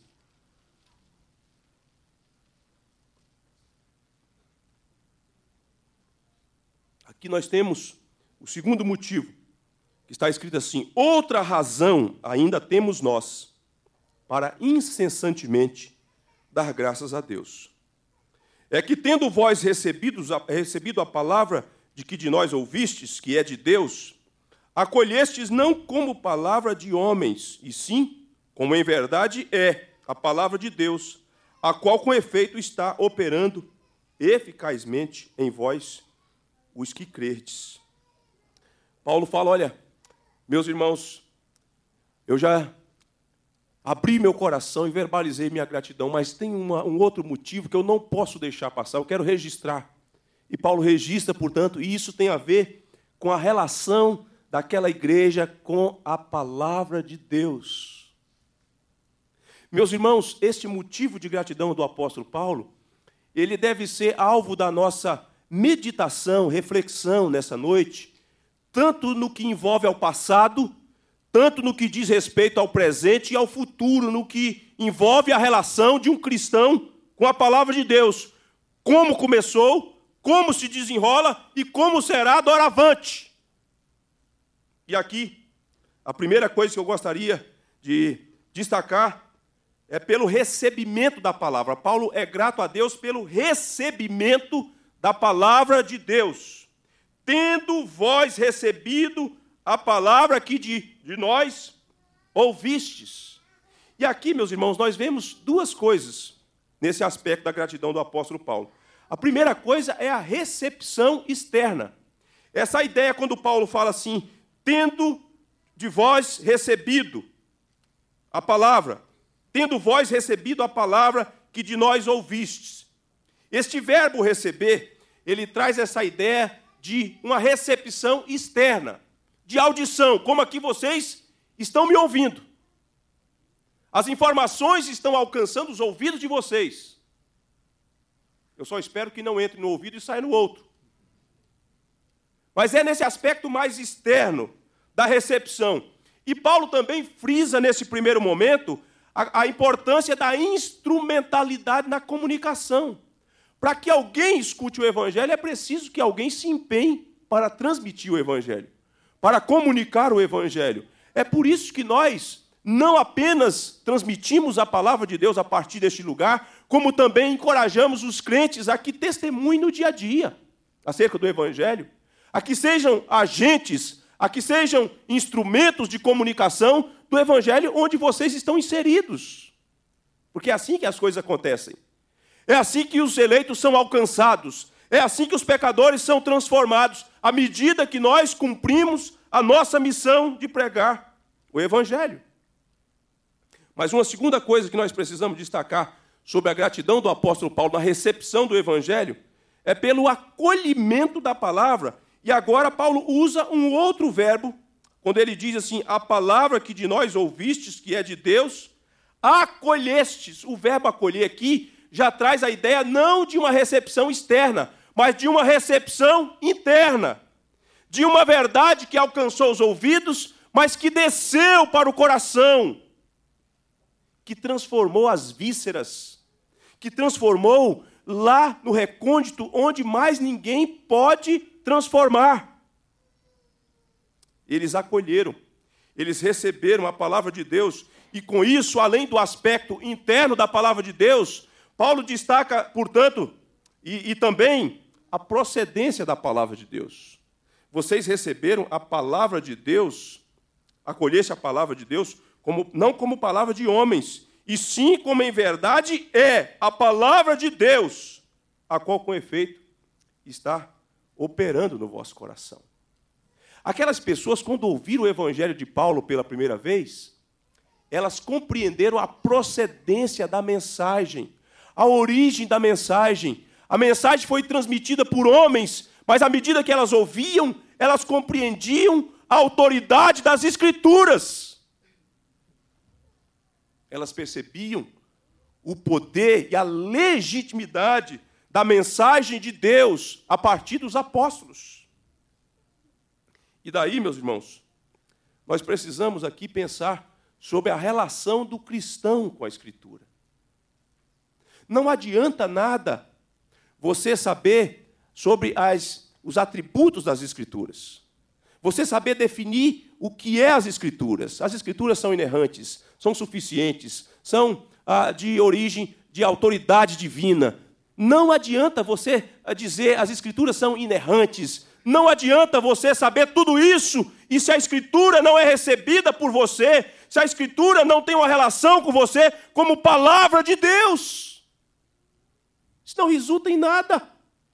Aqui nós temos o segundo motivo, que está escrito assim: outra razão ainda temos nós, para incessantemente dar graças a Deus. É que, tendo vós recebido, recebido a palavra de que de nós ouvistes, que é de Deus, acolhestes não como palavra de homens, e sim, como em verdade é, a palavra de Deus, a qual com efeito está operando eficazmente em vós, os que crerdes. Paulo fala: olha, meus irmãos, eu já abri meu coração e verbalizei minha gratidão, mas tem uma, um outro motivo que eu não posso deixar passar, eu quero registrar. E Paulo registra, portanto, e isso tem a ver com a relação daquela igreja com a palavra de Deus. Meus irmãos, este motivo de gratidão do apóstolo Paulo, ele deve ser alvo da nossa meditação, reflexão nessa noite, tanto no que envolve ao passado, tanto no que diz respeito ao presente e ao futuro, no que envolve a relação de um cristão com a palavra de Deus. Como começou, como se desenrola e como será doravante. E aqui, a primeira coisa que eu gostaria de destacar é pelo recebimento da palavra. Paulo é grato a Deus pelo recebimento da palavra de Deus. Tendo vós recebido a palavra que de, de nós ouvistes. E aqui, meus irmãos, nós vemos duas coisas nesse aspecto da gratidão do apóstolo Paulo. A primeira coisa é a recepção externa. Essa ideia, quando Paulo fala assim: tendo de vós recebido a palavra, tendo vós recebido a palavra que de nós ouvistes. Este verbo receber, ele traz essa ideia de uma recepção externa, de audição, como aqui vocês estão me ouvindo. As informações estão alcançando os ouvidos de vocês. Eu só espero que não entre no ouvido e saia no outro. Mas é nesse aspecto mais externo da recepção. E Paulo também frisa, nesse primeiro momento, a, a importância da instrumentalidade na comunicação. Para que alguém escute o Evangelho, é preciso que alguém se empenhe para transmitir o Evangelho, para comunicar o Evangelho. É por isso que nós não apenas transmitimos a palavra de Deus a partir deste lugar, como também encorajamos os crentes a que testemunhem no dia a dia acerca do Evangelho, a que sejam agentes, a que sejam instrumentos de comunicação do Evangelho onde vocês estão inseridos. Porque é assim que as coisas acontecem. É assim que os eleitos são alcançados. É assim que os pecadores são transformados, à medida que nós cumprimos a nossa missão de pregar o Evangelho. Mas uma segunda coisa que nós precisamos destacar sobre a gratidão do apóstolo Paulo na recepção do Evangelho é pelo acolhimento da palavra. E agora Paulo usa um outro verbo, quando ele diz assim: a palavra que de nós ouvistes, que é de Deus, acolhestes. O verbo acolher aqui já traz a ideia não de uma recepção externa, mas de uma recepção interna. De uma verdade que alcançou os ouvidos, mas que desceu para o coração, que transformou as vísceras, que transformou lá no recôndito, onde mais ninguém pode transformar. Eles acolheram, eles receberam a palavra de Deus, e com isso, além do aspecto interno da palavra de Deus, Paulo destaca, portanto, e, e também a procedência da palavra de Deus. Vocês receberam a palavra de Deus, acolhesse a palavra de Deus, como, não como palavra de homens, e sim como em verdade é a palavra de Deus, a qual com efeito está operando no vosso coração. Aquelas pessoas, quando ouviram o evangelho de Paulo pela primeira vez, elas compreenderam a procedência da mensagem, a origem da mensagem. A mensagem foi transmitida por homens, mas à medida que elas ouviam, elas compreendiam a autoridade das Escrituras. Elas percebiam o poder e a legitimidade da mensagem de Deus a partir dos apóstolos. E daí, meus irmãos, nós precisamos aqui pensar sobre a relação do cristão com a Escritura. Não adianta nada você saber sobre as, os atributos das Escrituras. Você saber definir o que é as Escrituras. As Escrituras são inerrantes, são suficientes, são ah, de origem, de autoridade divina. Não adianta você dizer as Escrituras são inerrantes. Não adianta você saber tudo isso e se a Escritura não é recebida por você, se a Escritura não tem uma relação com você como palavra de Deus. Isso não resulta em nada.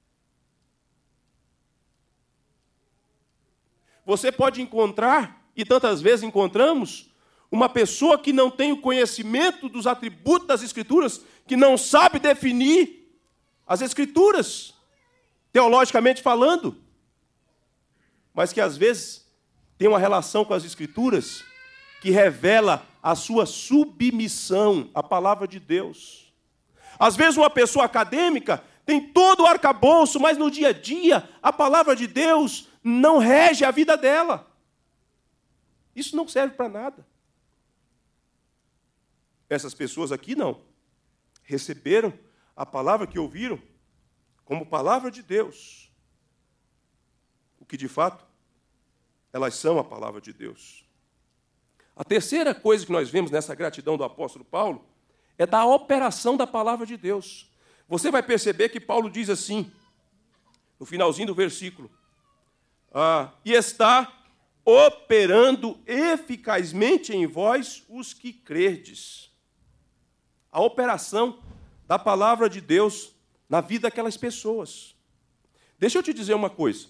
Você pode encontrar, e tantas vezes encontramos, uma pessoa que não tem o conhecimento dos atributos das Escrituras, que não sabe definir as Escrituras, teologicamente falando, mas que às vezes tem uma relação com as Escrituras que revela a sua submissão à palavra de Deus. Às vezes uma pessoa acadêmica tem todo o arcabouço, mas no dia a dia a palavra de Deus não rege a vida dela. Isso não serve para nada. Essas pessoas aqui não. Receberam a palavra que ouviram como palavra de Deus. O que de fato elas são a palavra de Deus. A terceira coisa que nós vemos nessa gratidão do apóstolo Paulo é da operação da palavra de Deus. Você vai perceber que Paulo diz assim, no finalzinho do versículo, ah, e está operando eficazmente em vós os que crerdes. A operação da palavra de Deus na vida daquelas pessoas. Deixa eu te dizer uma coisa.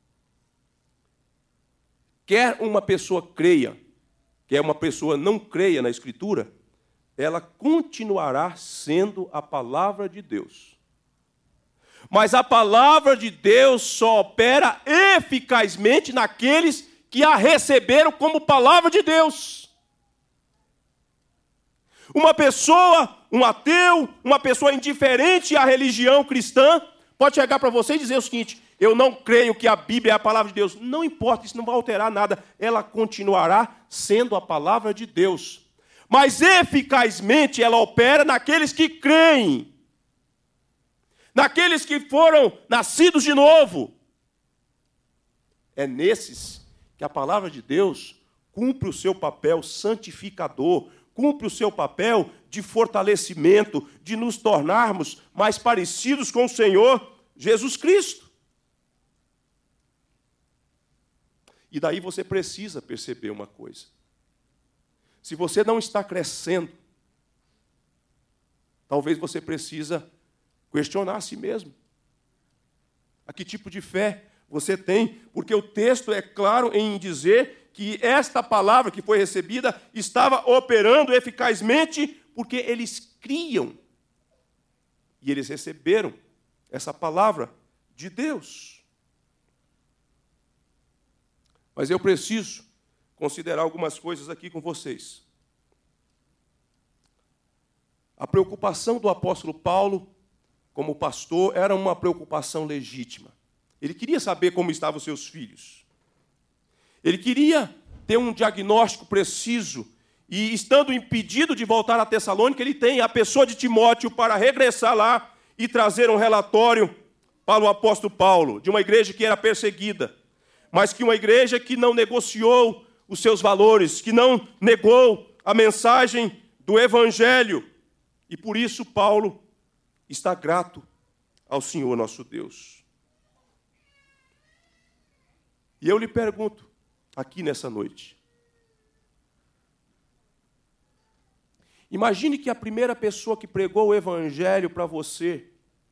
Quer uma pessoa creia, quer uma pessoa não creia na Escritura, ela continuará sendo a palavra de Deus. Mas a palavra de Deus só opera eficazmente naqueles que a receberam como palavra de Deus. Uma pessoa, um ateu, uma pessoa indiferente à religião cristã, pode chegar para você e dizer o seguinte: eu não creio que a Bíblia é a palavra de Deus. Não importa, isso não vai alterar nada. Ela continuará sendo a palavra de Deus. Mas eficazmente ela opera naqueles que creem. Naqueles que foram nascidos de novo. É nesses que a palavra de Deus cumpre o seu papel santificador, cumpre o seu papel de fortalecimento, de nos tornarmos mais parecidos com o Senhor Jesus Cristo. E daí você precisa perceber uma coisa. Se você não está crescendo, talvez você precisa questionar a si mesmo. A que tipo de fé você tem? Porque o texto é claro em dizer que esta palavra que foi recebida estava operando eficazmente porque eles criam. E eles receberam essa palavra de Deus. Mas eu preciso considerar algumas coisas aqui com vocês. A preocupação do apóstolo Paulo, como pastor, era uma preocupação legítima. Ele queria saber como estavam os seus filhos. Ele queria ter um diagnóstico preciso. E, estando impedido de voltar a Tessalônica, ele tem a pessoa de Timóteo para regressar lá e trazer um relatório para o apóstolo Paulo, de uma igreja que era perseguida, mas que uma igreja que não negociou os seus valores, que não negou a mensagem do Evangelho. E por isso Paulo está grato ao Senhor nosso Deus. E eu lhe pergunto, aqui nessa noite, Imagine que a primeira pessoa que pregou o evangelho para você,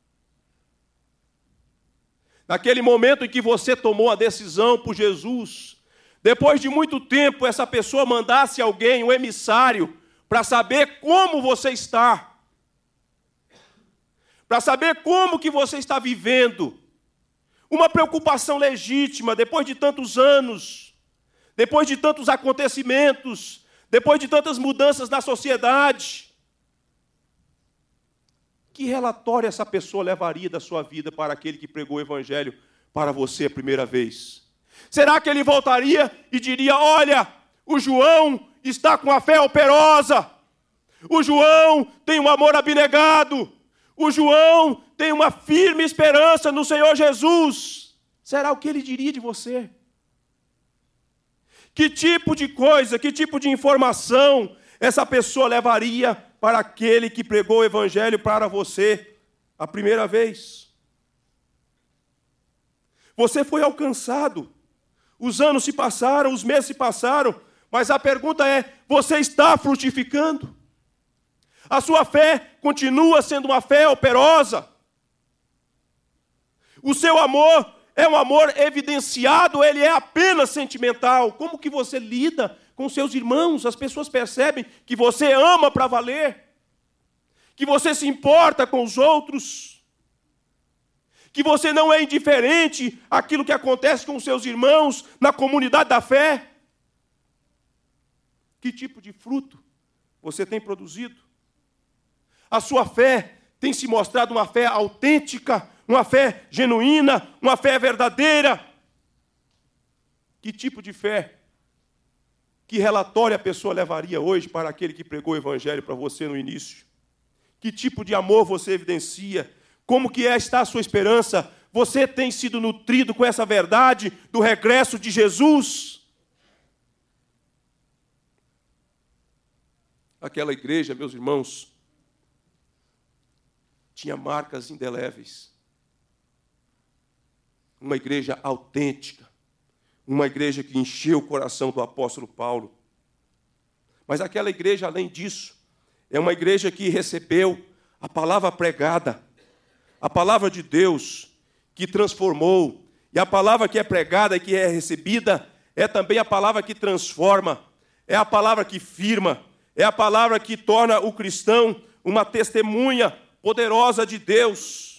naquele momento em que você tomou a decisão por Jesus, depois de muito tempo essa pessoa mandasse alguém, um emissário, para saber como você está, para saber como que você está vivendo, uma preocupação legítima, depois de tantos anos, depois de tantos acontecimentos, depois de tantas mudanças na sociedade. Que relatório essa pessoa levaria da sua vida para aquele que pregou o evangelho para você a primeira vez? Será que ele voltaria e diria: olha, o João está com a fé operosa, o João tem um amor abnegado, o João tem uma firme esperança no Senhor Jesus? Será o que ele diria de você? Que tipo de coisa, que tipo de informação essa pessoa levaria para aquele que pregou o evangelho para você a primeira vez? Você foi alcançado, os anos se passaram, os meses se passaram, mas a pergunta é: você está frutificando? A sua fé continua sendo uma fé operosa? O seu amor é um amor evidenciado, ele é apenas sentimental? Como que você lida com seus irmãos? As pessoas percebem que você ama para valer, que você se importa com os outros, que você não é indiferente àquilo que acontece com os seus irmãos na comunidade da fé? Que tipo de fruto você tem produzido? A sua fé tem se mostrado uma fé autêntica, uma fé genuína, uma fé verdadeira? Que tipo de fé? Que relatório a pessoa levaria hoje para aquele que pregou o evangelho para você no início? Que tipo de amor você evidencia? Como que é, está a sua esperança? Você tem sido nutrido com essa verdade do regresso de Jesus? Aquela igreja, meus irmãos, tinha marcas indeléveis. Uma igreja autêntica, uma igreja que encheu o coração do apóstolo Paulo. Mas aquela igreja, além disso, é uma igreja que recebeu a palavra pregada, a palavra de Deus que transformou. E a palavra que é pregada e que é recebida é também a palavra que transforma, é a palavra que firma, é a palavra que torna o cristão uma testemunha poderosa de Deus.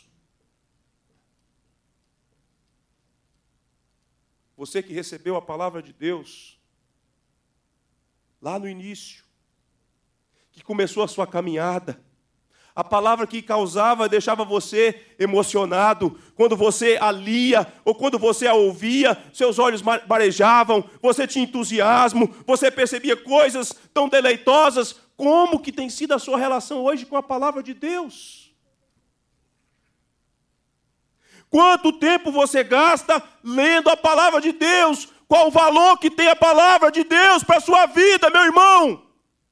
Você que recebeu a palavra de Deus lá no início, que começou a sua caminhada, a palavra que causava, deixava você emocionado, quando você a lia, ou quando você a ouvia, seus olhos marejavam, você tinha entusiasmo, você percebia coisas tão deleitosas. Como que tem sido a sua relação hoje com a palavra de Deus? Quanto tempo você gasta lendo a palavra de Deus? Qual o valor que tem a palavra de Deus para a sua vida, meu irmão?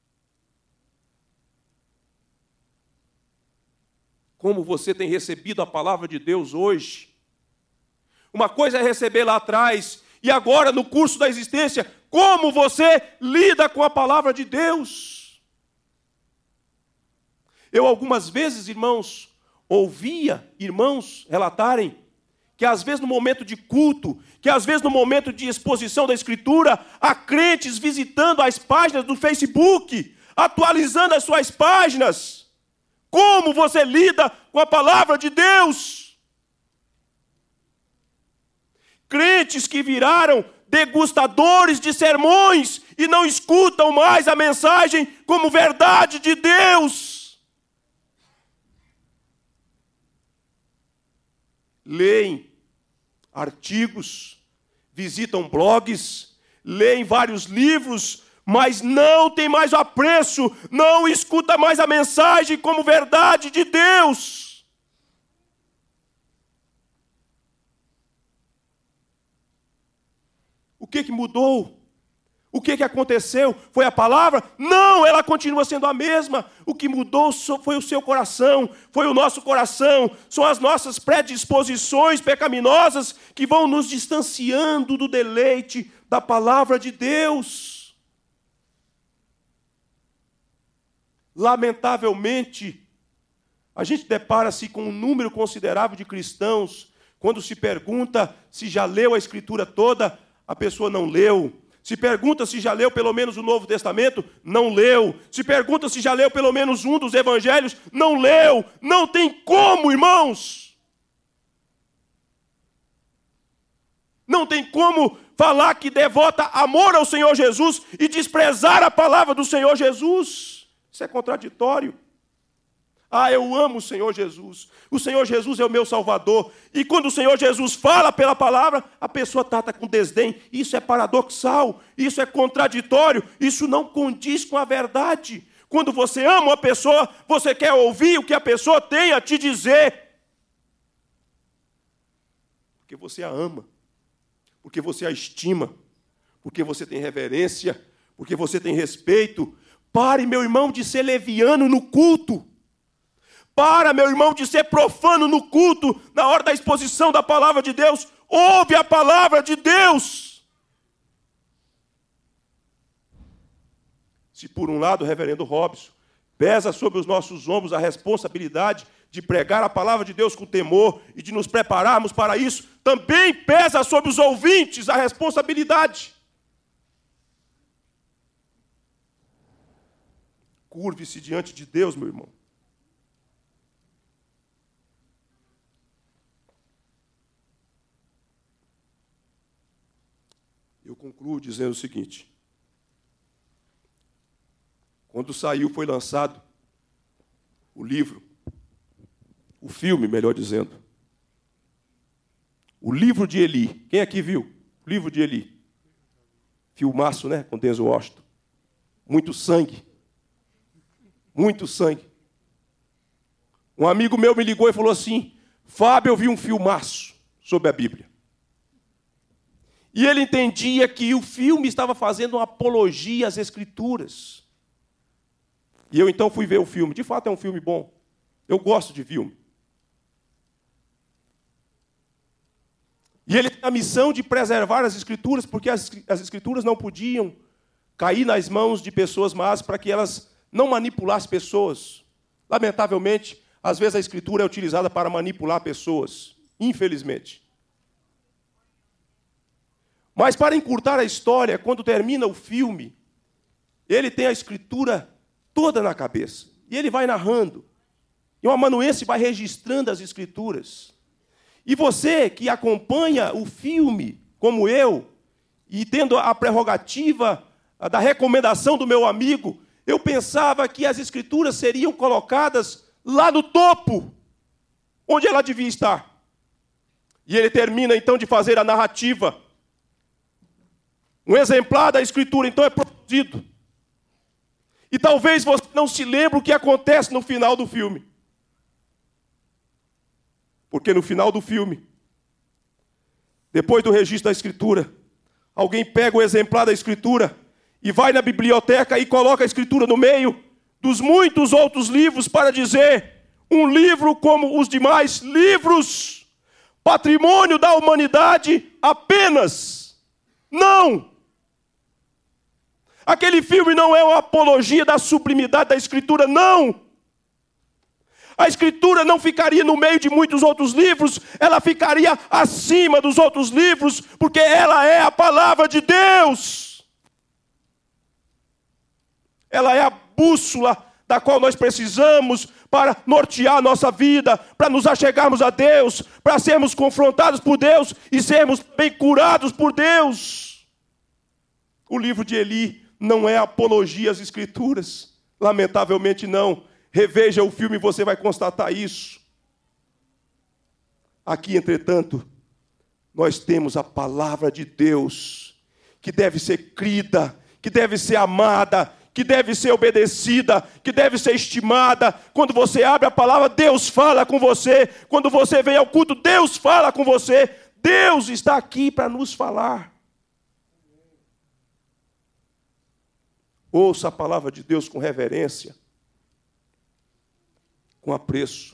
Como você tem recebido a palavra de Deus hoje? Uma coisa é receber lá atrás, e agora, no curso da existência, como você lida com a palavra de Deus? Eu, algumas vezes, irmãos, ouvia irmãos relatarem que às vezes no momento de culto, que às vezes no momento de exposição da Escritura, há crentes visitando as páginas do Facebook, atualizando as suas páginas. Como você lida com a palavra de Deus? Crentes que viraram degustadores de sermões e não escutam mais a mensagem como verdade de Deus. Leem artigos, visitam blogs, leem vários livros, mas não tem mais o apreço, não escuta mais a mensagem como verdade de Deus. O que que mudou? O que que aconteceu? Foi a palavra? Não, ela continua sendo a mesma. O que mudou foi o seu coração, foi o nosso coração, são as nossas predisposições pecaminosas que vão nos distanciando do deleite da palavra de Deus. Lamentavelmente, a gente depara-se com um número considerável de cristãos, quando se pergunta se já leu a Escritura toda, a pessoa não leu. Se pergunta se já leu pelo menos o Novo Testamento, não leu. Se pergunta se já leu pelo menos um dos Evangelhos, não leu. Não tem como, irmãos. Não tem como falar que devota amor ao Senhor Jesus e desprezar a palavra do Senhor Jesus. Isso é contraditório. Ah, eu amo o Senhor Jesus. O Senhor Jesus é o meu Salvador. E quando o Senhor Jesus fala pela palavra, a pessoa trata com desdém. Isso é paradoxal, isso é contraditório, isso não condiz com a verdade. Quando você ama uma pessoa, você quer ouvir o que a pessoa tem a te dizer. Porque você a ama, porque você a estima, porque você tem reverência, porque você tem respeito. Pare, meu irmão, de ser leviano no culto. Para, meu irmão, de ser profano no culto, na hora da exposição da palavra de Deus. Ouve a palavra de Deus. Se por um lado, reverendo Robson, pesa sobre os nossos ombros a responsabilidade de pregar a palavra de Deus com temor e de nos prepararmos para isso, também pesa sobre os ouvintes a responsabilidade. Curve-se diante de Deus, meu irmão. Eu concluo dizendo o seguinte. Quando saiu, foi lançado o livro, o filme, melhor dizendo, o livro de Eli. Quem aqui viu? O livro de Eli. Filmaço, né? Com Denzel Washington. Muito sangue. Muito sangue. Um amigo meu me ligou e falou assim, Fábio, eu vi um filmaço sobre a Bíblia. E ele entendia que o filme estava fazendo uma apologia às Escrituras. E eu então fui ver o filme. De fato é um filme bom. Eu gosto de filme. E ele tem a missão de preservar as Escrituras, porque as, as Escrituras não podiam cair nas mãos de pessoas más para que elas não manipulassem pessoas. Lamentavelmente, às vezes a Escritura é utilizada para manipular pessoas. Infelizmente. Mas para encurtar a história, quando termina o filme, ele tem a Escritura toda na cabeça. E ele vai narrando. E o amanuense vai registrando as Escrituras. E você que acompanha o filme, como eu, e tendo a prerrogativa da recomendação do meu amigo, eu pensava que as Escrituras seriam colocadas lá no topo, onde ela devia estar. E ele termina então de fazer a narrativa. Um exemplar da Escritura, então, é produzido. E talvez você não se lembre o que acontece no final do filme. Porque no final do filme, depois do registro da Escritura, alguém pega o exemplar da Escritura e vai na biblioteca e coloca a Escritura no meio dos muitos outros livros para dizer, um livro como os demais livros, patrimônio da humanidade apenas. Não! Aquele filme não é uma apologia da sublimidade da Escritura, não. A Escritura não ficaria no meio de muitos outros livros, ela ficaria acima dos outros livros, porque ela é a palavra de Deus. Ela é a bússola da qual nós precisamos para nortear a nossa vida, para nos achegarmos a Deus, para sermos confrontados por Deus e sermos bem curados por Deus. O livro de Eli não é apologia às Escrituras. Lamentavelmente não. Reveja o filme e você vai constatar isso. Aqui, entretanto, nós temos a palavra de Deus, que deve ser crida, que deve ser amada, que deve ser obedecida, que deve ser estimada. Quando você abre a palavra, Deus fala com você. Quando você vem ao culto, Deus fala com você. Deus está aqui para nos falar. Ouça a palavra de Deus com reverência, com apreço.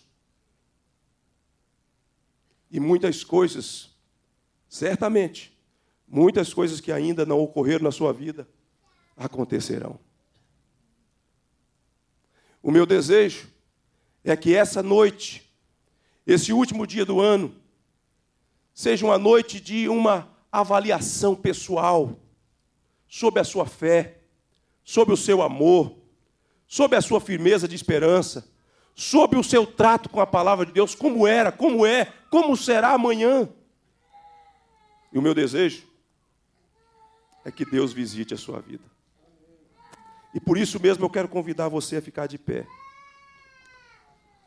E muitas coisas, certamente, muitas coisas que ainda não ocorreram na sua vida, acontecerão. O meu desejo é que essa noite, esse último dia do ano, seja uma noite de uma avaliação pessoal sobre a sua fé, sobre o seu amor, sobre a sua firmeza de esperança, sobre o seu trato com a palavra de Deus, como era, como é, como será amanhã. E o meu desejo é que Deus visite a sua vida. E por isso mesmo eu quero convidar você a ficar de pé.